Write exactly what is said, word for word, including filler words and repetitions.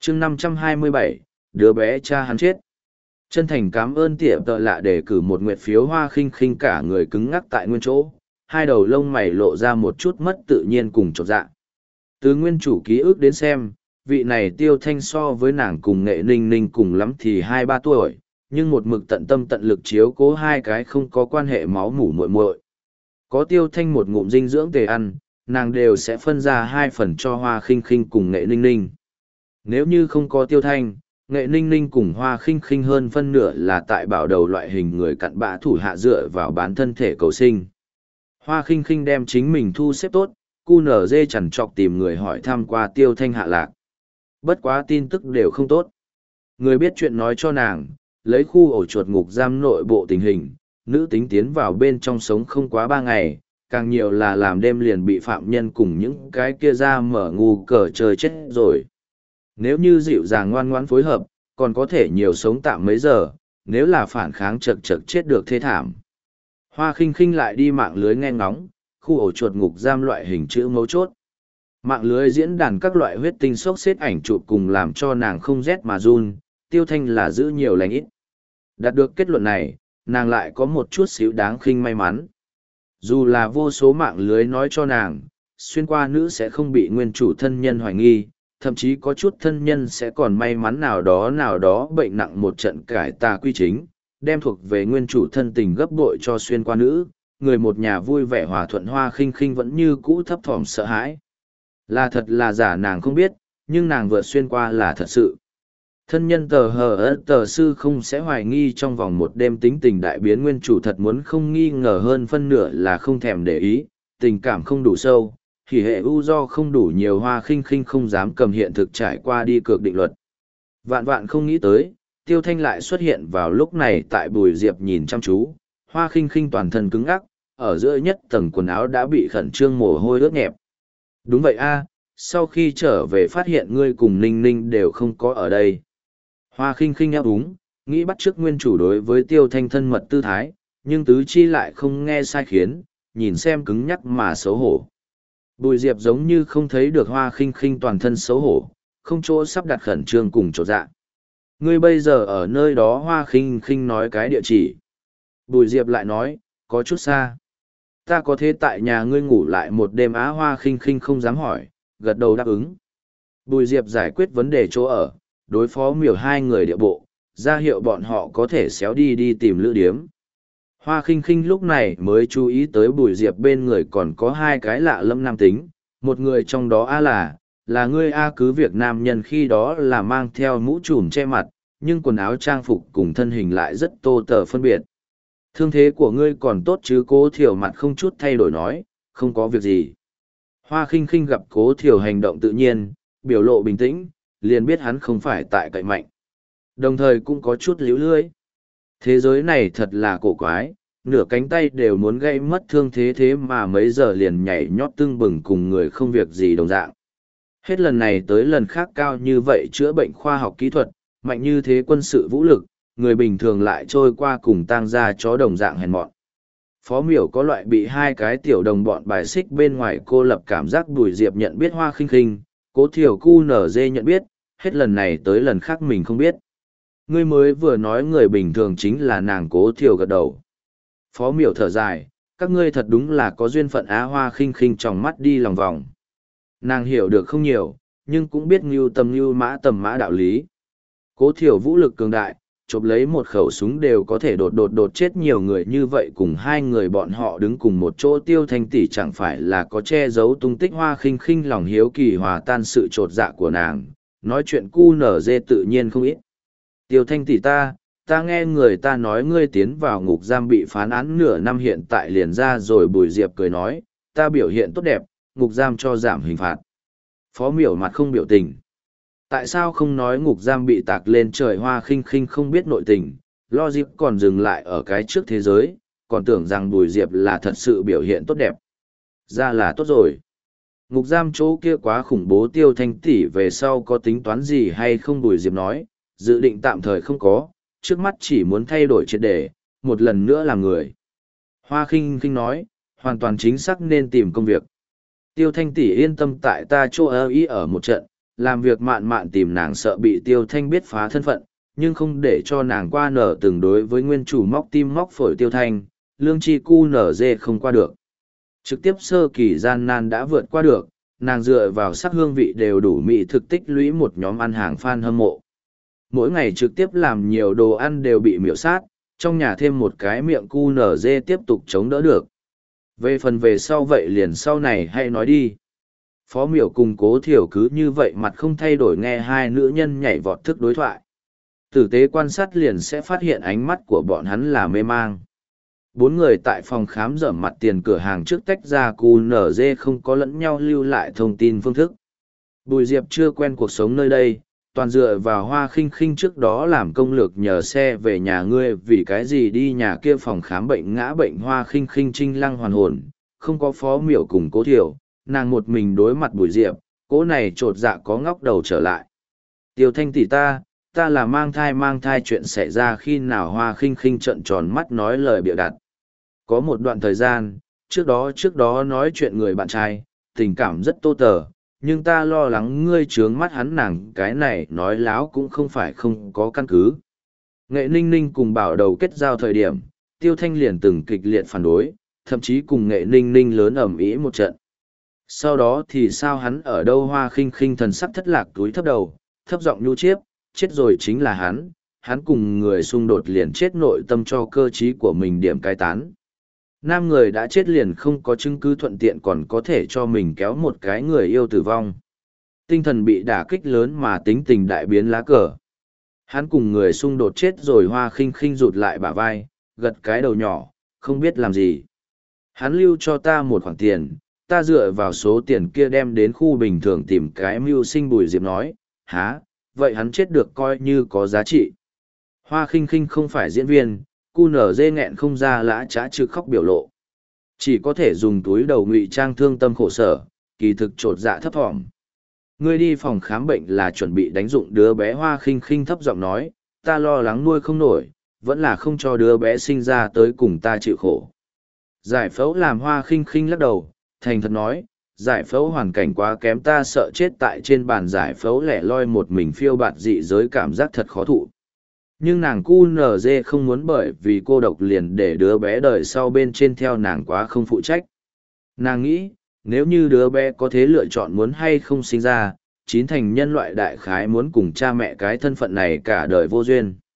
chương năm trăm hai mươi bảy, đứa bé cha hắn chết. Chân thành cảm ơn tiệm tợ lạ để cử một nguyệt phiếu. Hoa khinh khinh cả người cứng ngắc tại nguyên chỗ, hai đầu lông mày lộ ra một chút mất tự nhiên cùng chột dạ. Từ nguyên chủ ký ức đến xem, vị này Tiêu Thanh so với nàng cùng Nghệ Ninh Ninh cùng lắm thì hai ba tuổi, nhưng một mực tận tâm tận lực chiếu cố hai cái không có quan hệ máu mủ muội muội. Có Tiêu Thanh một ngụm dinh dưỡng tề ăn, nàng đều sẽ phân ra hai phần cho Hoa khinh khinh cùng Nghệ Ninh Ninh. Nếu như không có Tiêu Thanh, Nghệ Ninh Ninh cùng Hoa khinh khinh hơn phân nửa là tại bảo đầu loại hình người cặn bã thủ hạ dựa vào bán thân thể cầu sinh. Hoa khinh khinh đem chính mình thu xếp tốt, cu nở dê chằn trọc tìm người hỏi thăm qua Tiêu Thanh hạ lạc. Bất quá tin tức đều không tốt. Người biết chuyện nói cho nàng, lấy khu ổ chuột ngục giam nội bộ tình hình, nữ tính tiến vào bên trong sống không quá ba ngày, càng nhiều là làm đêm liền bị phạm nhân cùng những cái kia ra mở ngu cờ chơi chết rồi. Nếu như dịu dàng ngoan ngoãn phối hợp, còn có thể nhiều sống tạm mấy giờ, nếu là phản kháng chật chật chết được thê thảm. Hoa khinh khinh lại đi mạng lưới nghe ngóng, khu ổ chuột ngục giam loại hình chữ mấu chốt. Mạng lưới diễn đàn các loại huyết tinh xốc xếp ảnh chụp cùng làm cho nàng không rét mà run, Tiêu Thanh là giữ nhiều lành ít. Đạt được kết luận này, nàng lại có một chút xíu đáng khinh may mắn. Dù là vô số mạng lưới nói cho nàng, xuyên qua nữ sẽ không bị nguyên chủ thân nhân hoài nghi, thậm chí có chút thân nhân sẽ còn may mắn nào đó nào đó bệnh nặng một trận cải tà quy chính, đem thuộc về nguyên chủ thân tình gấp bội cho xuyên qua nữ, người một nhà vui vẻ hòa thuận. Hoa khinh khinh vẫn như cũ thấp thỏm sợ hãi. Là thật là giả nàng không biết, nhưng nàng vượt xuyên qua là thật sự. Thân nhân tờ hờ ớt tờ sư không sẽ hoài nghi trong vòng một đêm tính tình đại biến, nguyên chủ thật muốn không nghi ngờ hơn phân nửa là không thèm để ý, tình cảm không đủ sâu, thì hệ u do không đủ nhiều. Hoa khinh khinh không dám cầm hiện thực trải qua đi cược định luật. Vạn vạn không nghĩ tới, Tiêu Thanh lại xuất hiện vào lúc này tại Bùi Diệp nhìn chăm chú. Hoa khinh khinh toàn thân cứng ngắc, ở giữa nhất tầng quần áo đã bị khẩn trương mồ hôi ướt nhẹp. Đúng vậy a, sau khi trở về phát hiện ngươi cùng Ninh Ninh đều không có ở đây. Hoa khinh khinh eo úng, nghĩ bắt chước nguyên chủ đối với Tiêu Thanh thân mật tư thái, nhưng tứ chi lại không nghe sai khiến, nhìn xem cứng nhắc mà xấu hổ. Bùi Diệp giống như không thấy được Hoa khinh khinh toàn thân xấu hổ, không chỗ sắp đặt khẩn trương cùng chỗ dạ. Ngươi bây giờ ở nơi đó. Hoa khinh khinh nói cái địa chỉ. Bùi Diệp lại nói, có chút xa. Ta có thể tại nhà ngươi ngủ lại một đêm á. Hoa khinh khinh không dám hỏi, gật đầu đáp ứng. Bùi Diệp giải quyết vấn đề chỗ ở, đối phó miểu hai người địa bộ, ra hiệu bọn họ có thể xéo đi đi tìm lữ điếm. Hoa khinh khinh lúc này mới chú ý tới Bùi Diệp bên người còn có hai cái lạ lẫm nam tính, một người trong đó a là, là ngươi a. Cứ việc nam nhân khi đó là mang theo mũ trùm che mặt, nhưng quần áo trang phục cùng thân hình lại rất tô tờ phân biệt. Thương thế của ngươi còn tốt chứ? Cố Thiểu mặt không chút thay đổi nói, không có việc gì. Hoa khinh khinh gặp Cố Thiểu hành động tự nhiên, biểu lộ bình tĩnh, liền biết hắn không phải tại cậy mạnh. Đồng thời cũng có chút líu lưỡi. Thế giới này thật là cổ quái, nửa cánh tay đều muốn gây mất thương thế thế mà mấy giờ liền nhảy nhót tưng bừng cùng người không việc gì đồng dạng. Hết lần này tới lần khác cao như vậy chữa bệnh khoa học kỹ thuật, mạnh như thế quân sự vũ lực, người bình thường lại trôi qua cùng tang ra chó đồng dạng hèn mọn. Phó miểu có loại bị hai cái tiểu đồng bọn bài xích bên ngoài cô lập cảm giác. Bùi Diệp nhận biết Hoa khinh khinh, Cố Thiểu cu nở dê nhận biết, hết lần này tới lần khác mình không biết. Ngươi mới vừa nói người bình thường chính là nàng. Cố Thiểu gật đầu. Phó miểu thở dài, các ngươi thật đúng là có duyên phận á. Hoa khinh khinh tròng mắt đi lòng vòng. Nàng hiểu được không nhiều, nhưng cũng biết ngưu tầm ngưu mã tầm mã đạo lý. Cố Thiểu vũ lực cường đại, chộp lấy một khẩu súng đều có thể đột đột đột chết nhiều người như vậy, cùng hai người bọn họ đứng cùng một chỗ. Tiêu Thanh tỷ chẳng phải là có che giấu tung tích. Hoa khinh khinh lòng hiếu kỳ hòa tan sự trột dạ của nàng, nói chuyện cu nở dê tự nhiên không ít. Tiêu Thanh tỷ ta, ta nghe người ta nói ngươi tiến vào ngục giam bị phán án nửa năm hiện tại liền ra rồi. Bùi Diệp cười nói, ta biểu hiện tốt đẹp, ngục giam cho giảm hình phạt. Phó miểu mặt không biểu tình. Tại sao không nói ngục giam bị tạc lên trời? Hoa khinh khinh không biết nội tình, logic còn dừng lại ở cái trước thế giới, còn tưởng rằng Bùi Diệp là thật sự biểu hiện tốt đẹp. Ra là tốt rồi. Ngục giam chỗ kia quá khủng bố. Tiêu Thanh tỷ về sau có tính toán gì hay không? Bùi Diệp nói, dự định tạm thời không có, trước mắt chỉ muốn thay đổi triệt để, một lần nữa làm người. Hoa khinh khinh nói, hoàn toàn chính xác nên tìm công việc. Tiêu Thanh tỷ yên tâm, tại ta chỗ ở ý ở một trận, làm việc mạn mạn tìm nàng sợ bị Tiêu Thanh biết phá thân phận, nhưng không để cho nàng qua nở từng đối với nguyên chủ móc tim móc phổi Tiêu Thanh, lương chi cu nở dê không qua được. Trực tiếp sơ kỳ gian nan đã vượt qua được, nàng dựa vào sắc hương vị đều đủ mỹ thực tích lũy một nhóm ăn hàng fan hâm mộ. Mỗi ngày trực tiếp làm nhiều đồ ăn đều bị miểu sát, trong nhà thêm một cái miệng cu nở dê tiếp tục chống đỡ được. Về phần về sau vậy liền sau này hay nói đi. Phó miểu cùng Cố Thiểu cứ như vậy mặt không thay đổi nghe hai nữ nhân nhảy vọt thức đối thoại. Tử tế quan sát liền sẽ phát hiện ánh mắt của bọn hắn là mê mang. Bốn người tại phòng khám dởm mặt tiền cửa hàng trước tách ra cu nở dê không có lẫn nhau lưu lại thông tin phương thức. Bùi Diệp chưa quen cuộc sống nơi đây, toàn dựa vào Hoa Khinh Khinh trước đó làm công lược nhờ xe về nhà ngươi, vì cái gì đi nhà kia phòng khám bệnh ngã bệnh. Hoa Khinh Khinh trinh lăng hoàn hồn, không có Phó Miểu cùng Cố Thiểu, nàng một mình đối mặt Bùi Diệp, cố này trột dạ có ngóc đầu trở lại. Tiêu Thanh tỷ ta, ta là mang thai mang thai chuyện xảy ra khi nào? Hoa Khinh Khinh trợn tròn mắt nói lời bịa đặt. Có một đoạn thời gian, trước đó trước đó nói chuyện người bạn trai, tình cảm rất tô tờ, nhưng ta lo lắng ngươi trướng mắt hắn, nàng cái này nói láo cũng không phải không có căn cứ. Nghệ Ninh Ninh cùng Bảo Đầu kết giao thời điểm, Tiêu Thanh liền từng kịch liệt phản đối, thậm chí cùng Nghệ Ninh Ninh lớn ầm ĩ một trận. Sau đó thì sao hắn ở đâu? Hoa Khinh Khinh thần sắc thất lạc túi thấp đầu, thấp giọng nhu chiếp, chết rồi chính là hắn, hắn cùng người xung đột liền chết, nội tâm cho cơ trí của mình điểm cai tán. Nam người đã chết liền không có chứng cứ, thuận tiện còn có thể cho mình kéo một cái người yêu tử vong. Tinh thần bị đả kích lớn mà tính tình đại biến lá cờ. Hắn cùng người xung đột chết rồi. Hoa Khinh Khinh rụt lại bả vai, gật cái đầu nhỏ, không biết làm gì. Hắn lưu cho ta một khoản tiền, ta dựa vào số tiền kia đem đến khu bình thường tìm cái mưu sinh. Bùi Diệp nói, há, vậy hắn chết được coi như có giá trị. Hoa Khinh Khinh không phải diễn viên, cu nở dê nghẹn không ra lã trá trực khóc biểu lộ. Chỉ có thể dùng túi đầu ngụy trang thương tâm khổ sở, kỳ thực trột dạ thấp thỏm. Ngươi đi phòng khám bệnh là chuẩn bị đánh dụng đứa bé? Hoa Khinh Khinh thấp giọng nói, ta lo lắng nuôi không nổi, vẫn là không cho đứa bé sinh ra tới cùng ta chịu khổ. Giải phẫu làm? Hoa Khinh Khinh lắc đầu, thành thật nói, giải phẫu hoàn cảnh quá kém, ta sợ chết tại trên bàn giải phẫu lẻ loi một mình phiêu bạt dị giới, cảm giác thật khó thụ. Nhưng nàng cu nở dê không muốn bởi vì cô độc liền để đứa bé đời sau bên trên theo nàng quá không phụ trách. Nàng nghĩ, nếu như đứa bé có thế lựa chọn muốn hay không sinh ra, chín thành nhân loại đại khái muốn cùng cha mẹ cái thân phận này cả đời vô duyên.